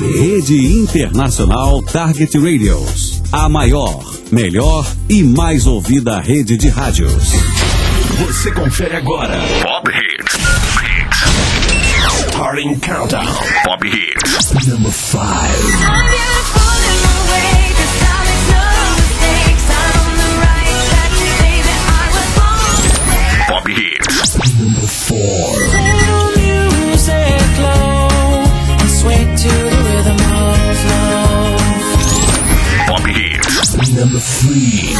Rede Internacional Target Radios. A maior, melhor e mais ouvida rede de rádios. Você confere agora. Pop Hits. Starting Countdown. Pop Hits. Number 5. Pop Hits. Number 4. Pop Hits. Number 3.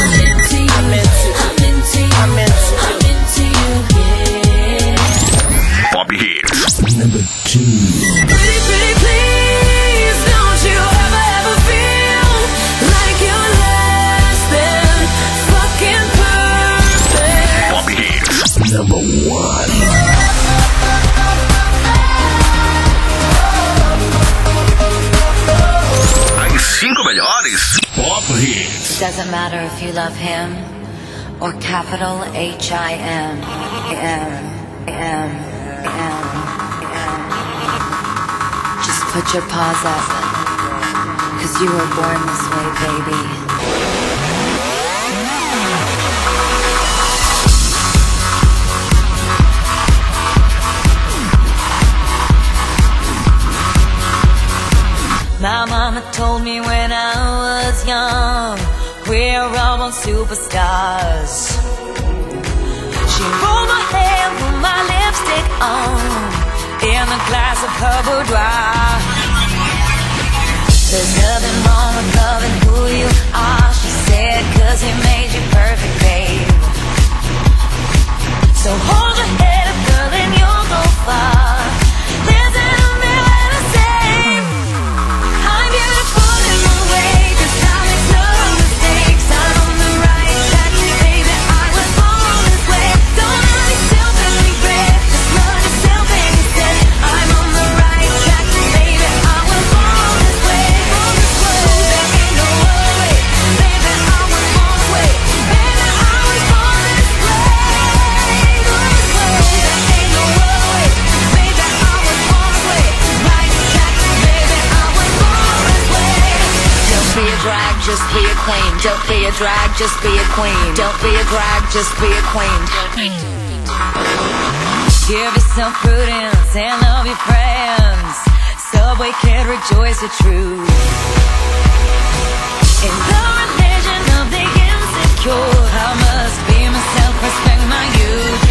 Pop Hits. Number 2. Pretty please, don't you ever feel like you're less than fucking perfect. Pop Hits. Number 1. As 5 melhores Pop Hits. Doesn't matter if you love him or capital H-I-M. Just put your paws up, 'cause you were born this way, baby. My mama told me when I was young, we're all born superstars. She rolled my hair, put my lipstick on, in a glass of her boudoir. There's nothing wrong with loving who you are, she said, 'cause he made you perfect, babe. So hold your head up, girl, and you'll go far. Listen to me when I say I'm beautiful in my way, 'cause I make no mistakes. I'm on the right track, baby, I was born this way. Don't hurt yourself and regret, just love yourself and you said I'm on the right track, baby, I was born this way. There ain't no other way, baby, I was born this way. Baby, I was born this way. There ain't no other way, baby, I was born this way. Right track, baby, I was born this way. Don't be a drag, just be a queen. Don't be a drag, just be a queen. Don't be a drag, just be a queen. Give yourself prudence and love your friends. Subway kid, rejoice the truth. In the religion of the insecure, I must be myself, respect my youth.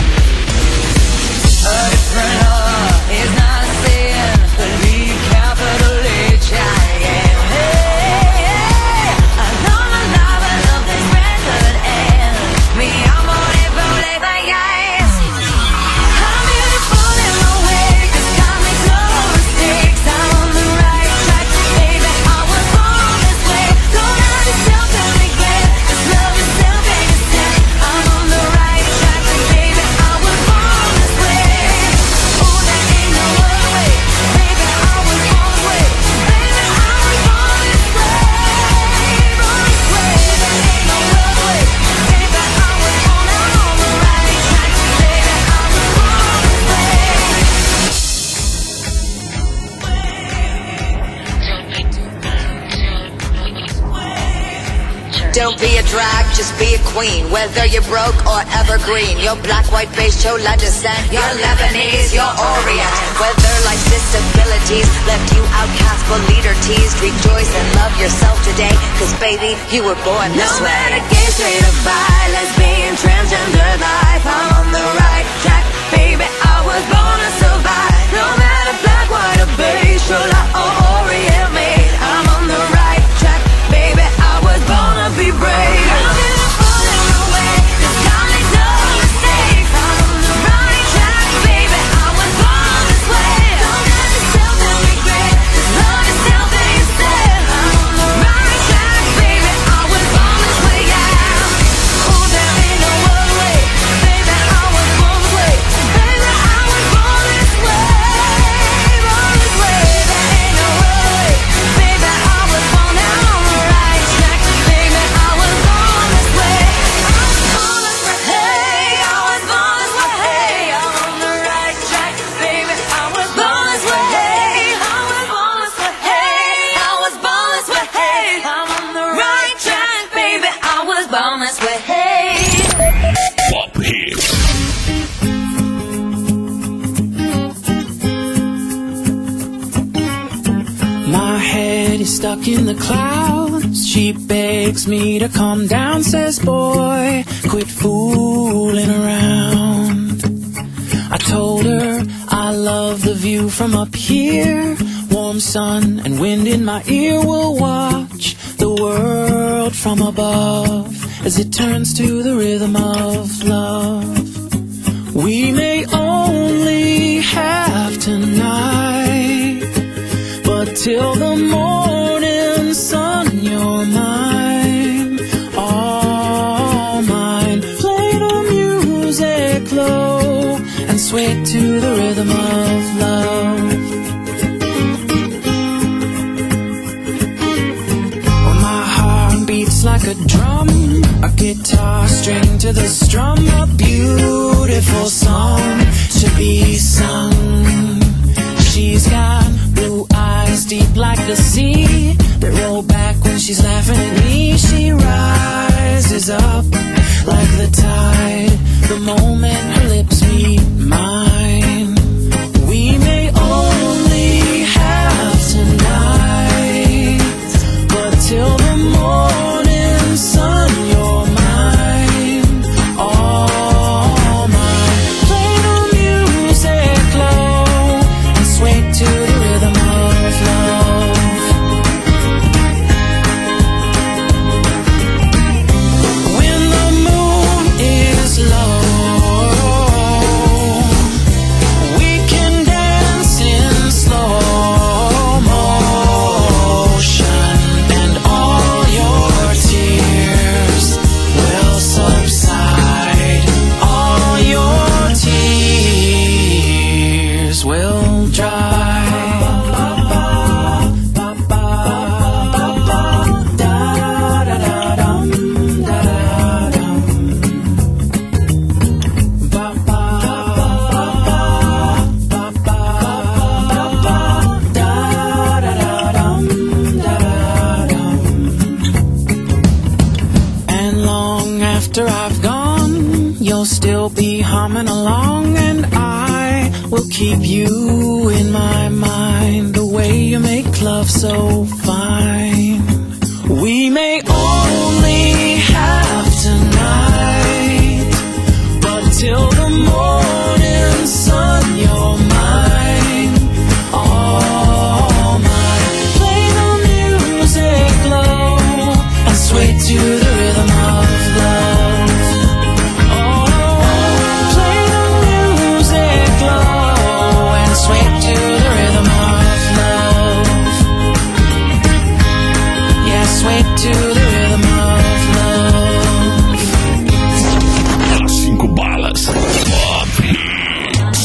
A different heart is not a sin. Believe capital H-I-M. Hey, I know my life, I love this record and me, I'm on it, believe I guess. I'm beautiful in my way, 'cause God makes no mistakes. I'm on the right track, baby, I was born this way. Don't hurt yourself and regret, just love yourself and you said I'm on the right track, baby, I was born this way. Oh, there ain't no other way, baby, I was born this way. Baby, I was born this way, born this way. There ain't no other way, baby, I was born, I'm on the right track, baby, I was born this way. Don't be a drag, just be a queen. Whether you're broke or evergreen, you're black, white, beige, chola descent, you're Lebanese, you're Orient. Whether life's disabilities left you outcast but leader teased, rejoice and love yourself today, 'cause baby, you were born this No way. matter gay, straight or bi, lesbian, transgender life, I'm on the right track, baby, I was born to survive. No matter black, white or beige, chola or Orient made, I'm on the right track, baby, I was born to be brave. I'm beautiful in my way, 'cause God makes no mistakes. I'm on the right track, baby, I was born this way. Don't hurt yourself and regret, just love yourself and you said I'm on the right track, baby, I was born this way, yeah. Oh, there ain't no other way, baby, I was born this way. Baby, stuck in the clouds. She begs me to calm down, says, boy, quit fooling around. I told her I love the view from up here. Warm sun and wind in my ear. Will watch the world from above as it turns to the rhythm of love. We may only have tonight, but till the morning sun, you're mine, all mine. Play the music low and sway to the rhythm of love. Oh, my heart beats like a drum, a guitar string to the strum, a beautiful song to be sung. She's got blue eyes deep like the sea that roll back when she's laughing at me. She rises up like the tide the moment her lips meet mine. We may only have tonight, but till the morning sun, you're mine, all mine. Play the music low and sway to the rhythm of love. When the moon is low, we can dance in slow motion, and all your tears will subside. All your tears will dry. And long after I've gone, you'll still be humming along, and I will keep you in my mind. The way you make love so fine. We may only have tonight, but till the morning sun, you're mine, all mine. Play the music low and sway to the rhythm of love. Oh, play the music low and sway to the rhythm of love. Yeah, sway to the rhythm of love. 5 balas. Pop Hits.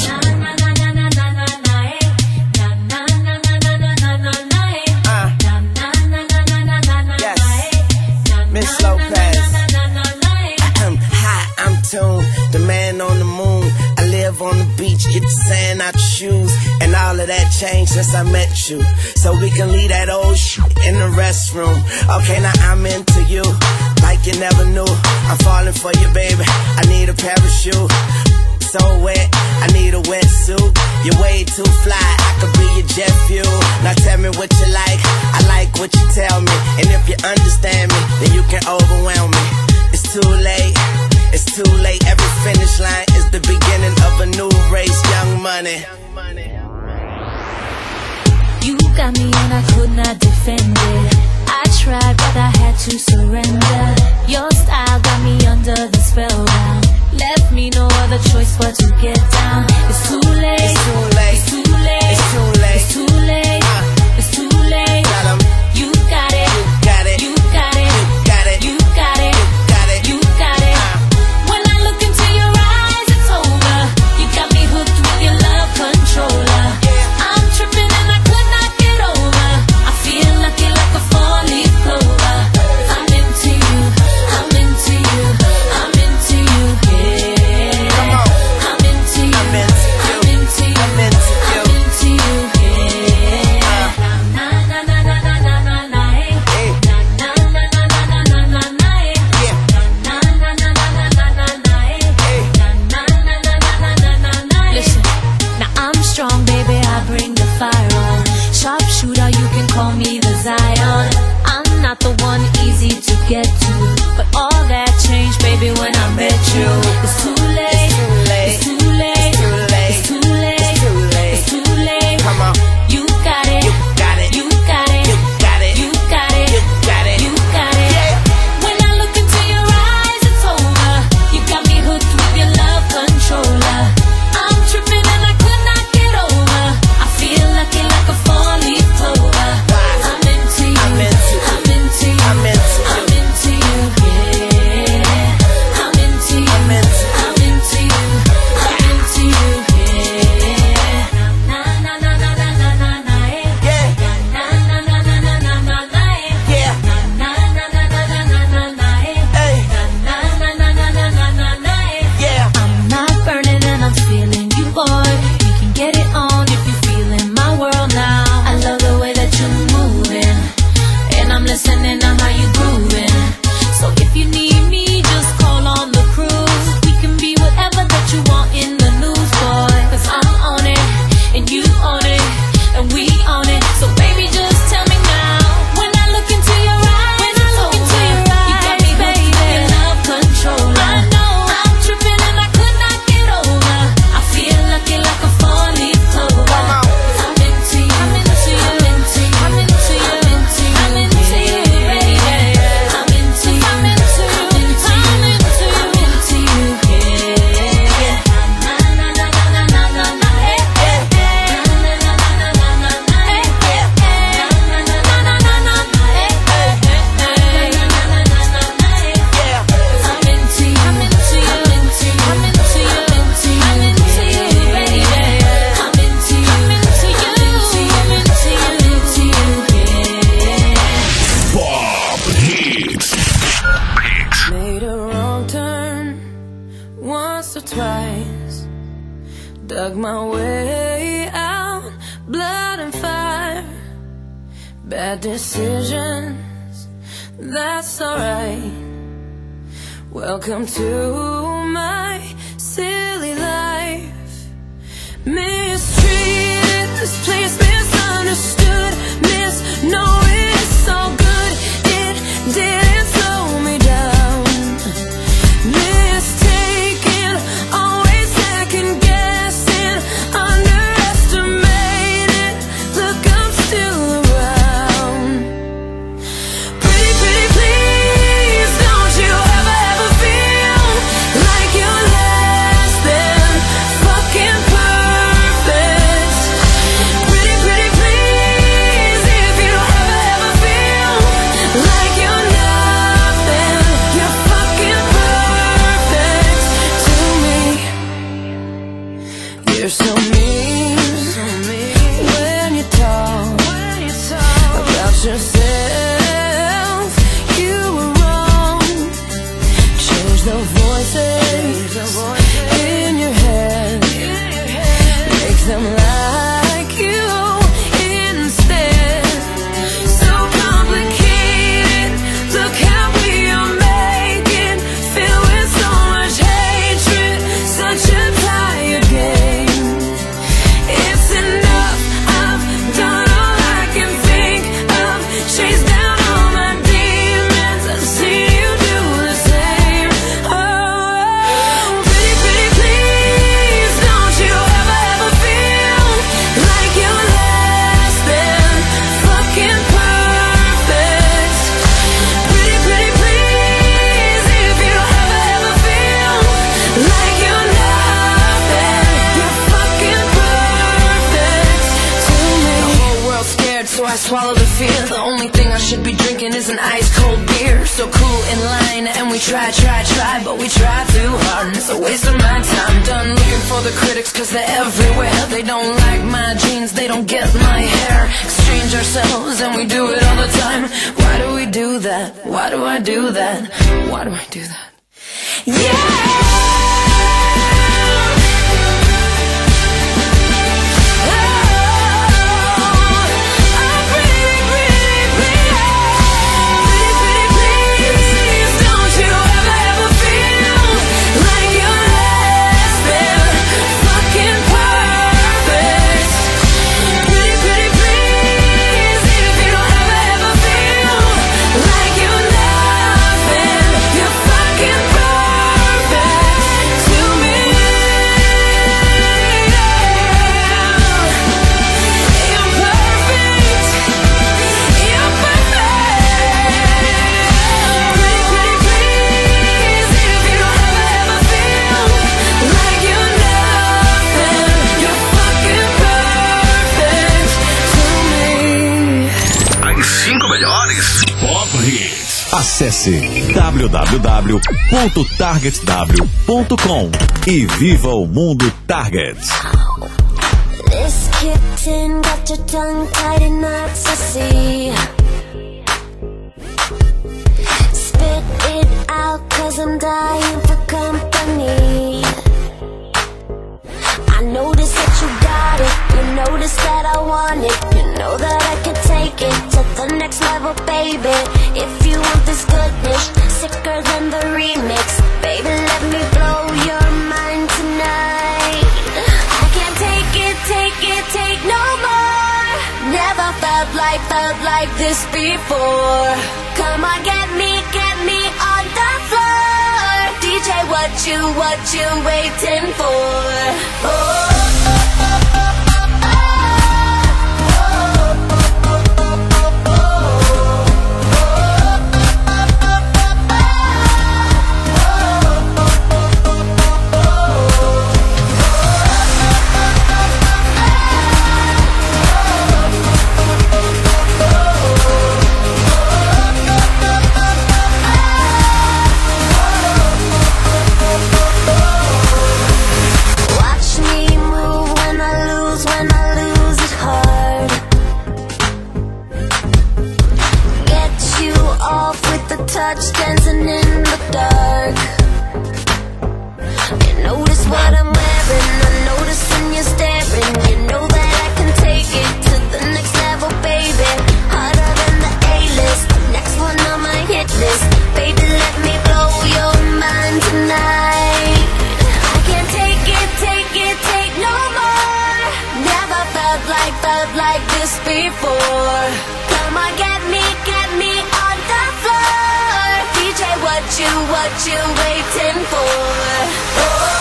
Miss Lopez. I'm hot, I'm tuned, the man on the moon. I live on the beach, get the sand out your shoes. And all of that changed since I met you. So we can leave that old shit in the restroom. Okay, now I'm into you, like you never knew. I'm falling for you, baby, I need a parachute. So wet, I need a wetsuit. You're way too fly, I could be your jet fuel. Now tell me what you like, I like what you tell me. And if you understand me, then you can overwhelm me. It's too late, it's too late. Every finish line is the beginning of a new race. Young Money. You got me and I could not defend it. I tried but I had to surrender. Your style got me under the spell now. Left me no other choice but to get down. It's too late, It's too late, it's too late, it's too late. it's too late, it's too late. Tell 'em. You got it, You got it, you got it, got it, you got it, got it. you got it. When I look into your eyes, it's over. You got me hooked with your love controller. I'm tripping and I could not get over. I feel lucky like a 4-leaf clover. I'm into you, I'm into you, I'm into you, yeah. Come on. I'm into you, I'm into you. I'm my way out, blood and fire, bad decisions, that's alright. Welcome to my silly life. Mistreated, this place misunderstood, knowing it's all good, it didn't slow me down. Mistaken, always second guessing, underestimated, look I'm still around. Pretty, pretty please, don't you ever feel like you're less than fucking perfect. Pretty, pretty please, if you ever feel like you're nothing, you're fucking perfect to me. You're so mean when you talk about yourself. You were wrong. Change the voices in your head, make them like you instead. So complicated, look how we are making, filled with so much hatred, such a tired game. It's enough, I've done all I can think of, chased down all my demons, I've seen you do the same. Oh, pretty, pretty please, don't you ever feel like you're less than fucking perfect. Pretty, pretty please, if you ever feel like you're nothing, you're fucking perfect to me. The whole world's scared, so I swallow the fear. The only thing I should be drinking is an ice cold beer. So cool in line, and we try, but we try too hard, and it's a waste of my time. Done looking for the critics, cause they're everywhere. They don't like my jeans, they don't get my hair. Exchange ourselves, and we do it all the time. Why do we do that? Why do I do that? Why do I do that? Acesse www.targetw.com e viva o mundo Target. This kitten got your tongue tied in knots, I see. Spit it out, cause I'm dying for company. I notice that you got it, you notice that I want it, you know that I can take it to the next level, baby. If you want this goodness, sicker than the remix, baby, let me blow your mind tonight. I can't take it, take no more. Never felt like this before. Come on, get me on the floor. DJ, what you waiting for? Oh. Watch me felt like this before. Come on, get me on the floor. DJ, what you waiting for?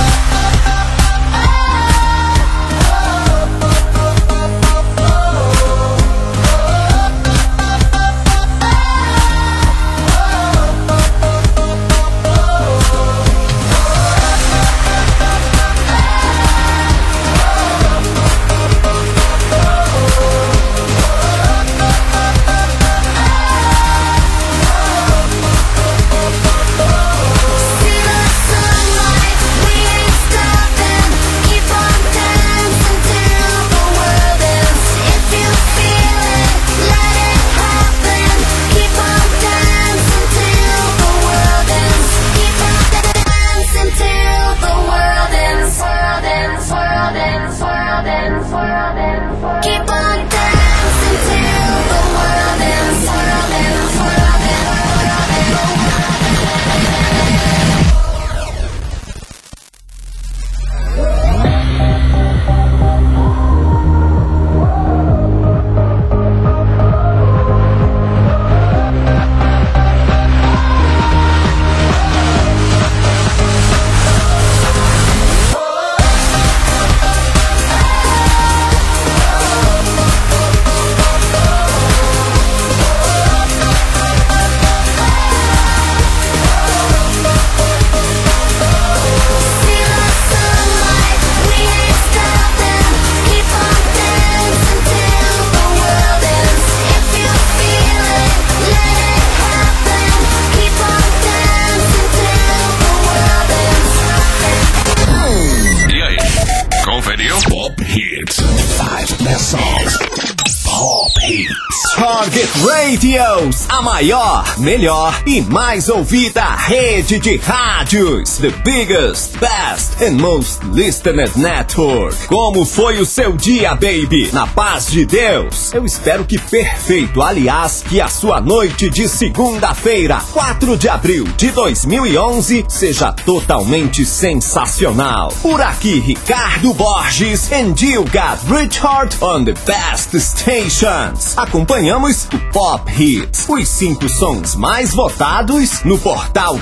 Target Radios, a maior, melhor e mais ouvida rede de rádios. The biggest, best and most listened network. Como foi o seu dia, baby? Na paz de Deus? Eu espero que perfeito. Aliás, que a sua noite de segunda-feira, 4 de abril de 2011, seja totalmente sensacional. Por aqui, Ricardo Borges and you got Richard on the best stations. Acompanhamos o Pop Hits, os 5 sons mais votados no portal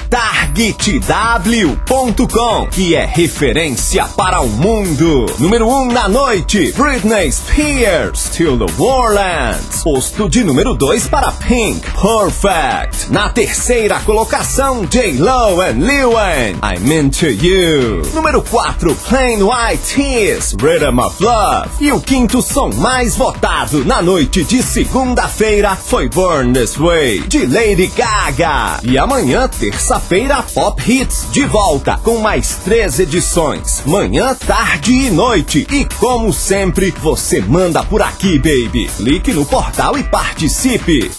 TargetW.com, que é referência para o mundo. Número 1 na noite, Britney Spears, Till the Warlands. Posto de número 2 para Pink, Perfect. Na terceira colocação, J-Lo and Lil Wayne, I'm Into You. Número 4, Plain White Tees, Rhythm of Love. E o quinto som mais votado na noite de segunda-feira foi Born This Way, de Lady Gaga. E amanhã, terça-feira, Pop Hits de volta com mais 3 edições, manhã, tarde e noite. E como sempre, você manda por aqui, baby. Clique no portal e participe.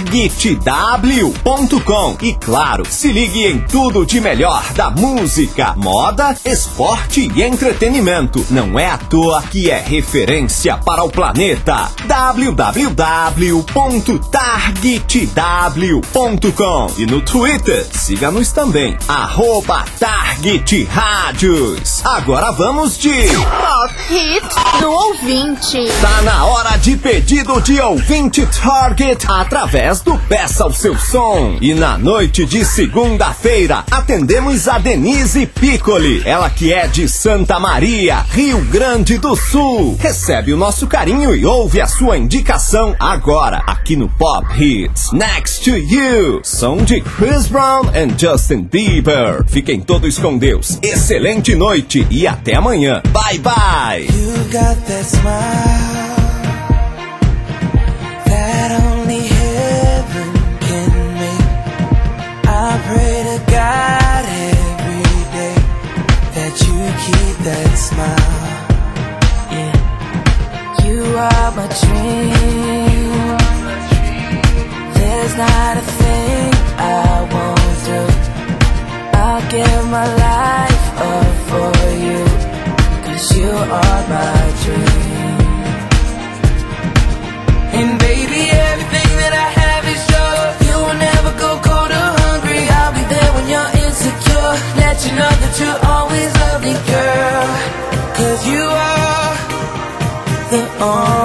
TargetW.com. E claro, se ligue em tudo de melhor da música, moda, esporte e entretenimento. Não é à toa que é referência para o planeta. www.targetw.com. E no Twitter, siga-nos também, @Target Rádios. Agora vamos de Pop Hits do ouvinte. Tá na hora de pedido de ouvinte Target através do Peça o Seu Som. E na noite de segunda-feira, atendemos a Denise Piccoli, ela que é de Santa Maria, Rio Grande do Sul. Recebe o nosso carinho e ouve a sua indicação agora, aqui no Pop Hits. Next to You, som de Chris Brown and Justin Bieber. Fiquem todos com Deus. Excelente noite e até amanhã. Bye, bye. You got that smile that only heaven can make. I pray to God every day that you keep that smile. Yeah, you are my dream. There's not a thing I won't do. I'll give my life up for you, 'cause you are my dream. And baby, everything that I have is yours. You will never go cold or hungry. I'll be there when you're insecure. Let you know that you'll always love me, girl. 'Cause you are the only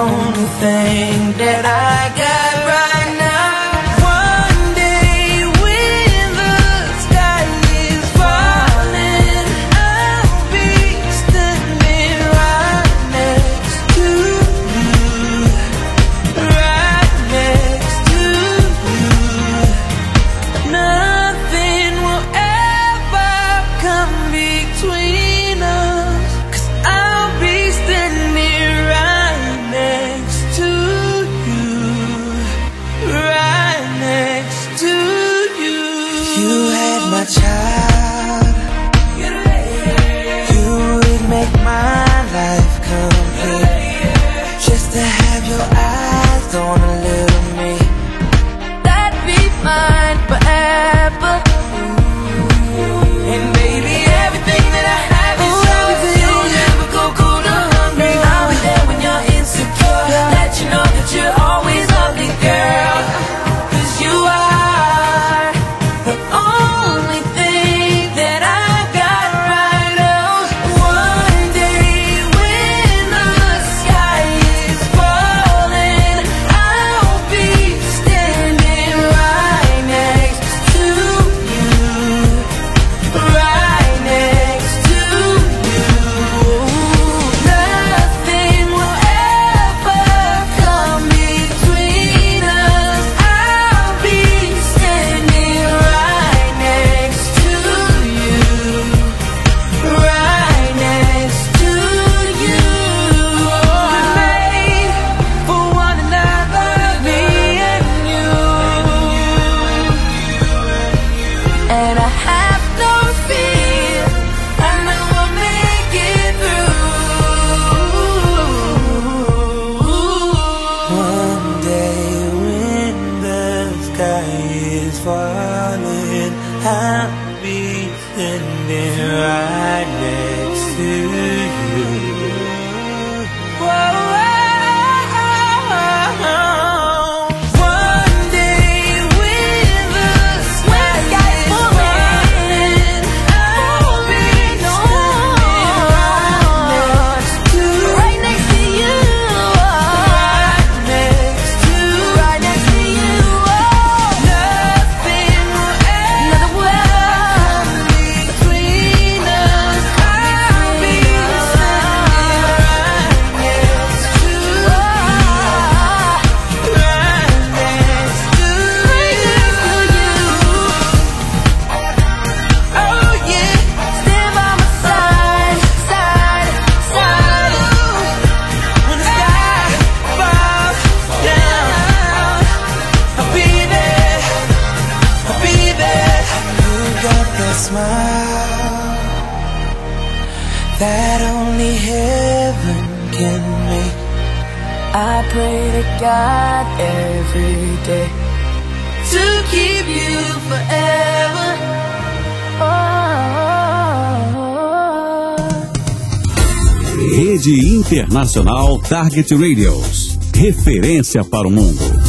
I pray to God every day to keep you forever. Rede Internacional Target Radios. Referência para o mundo.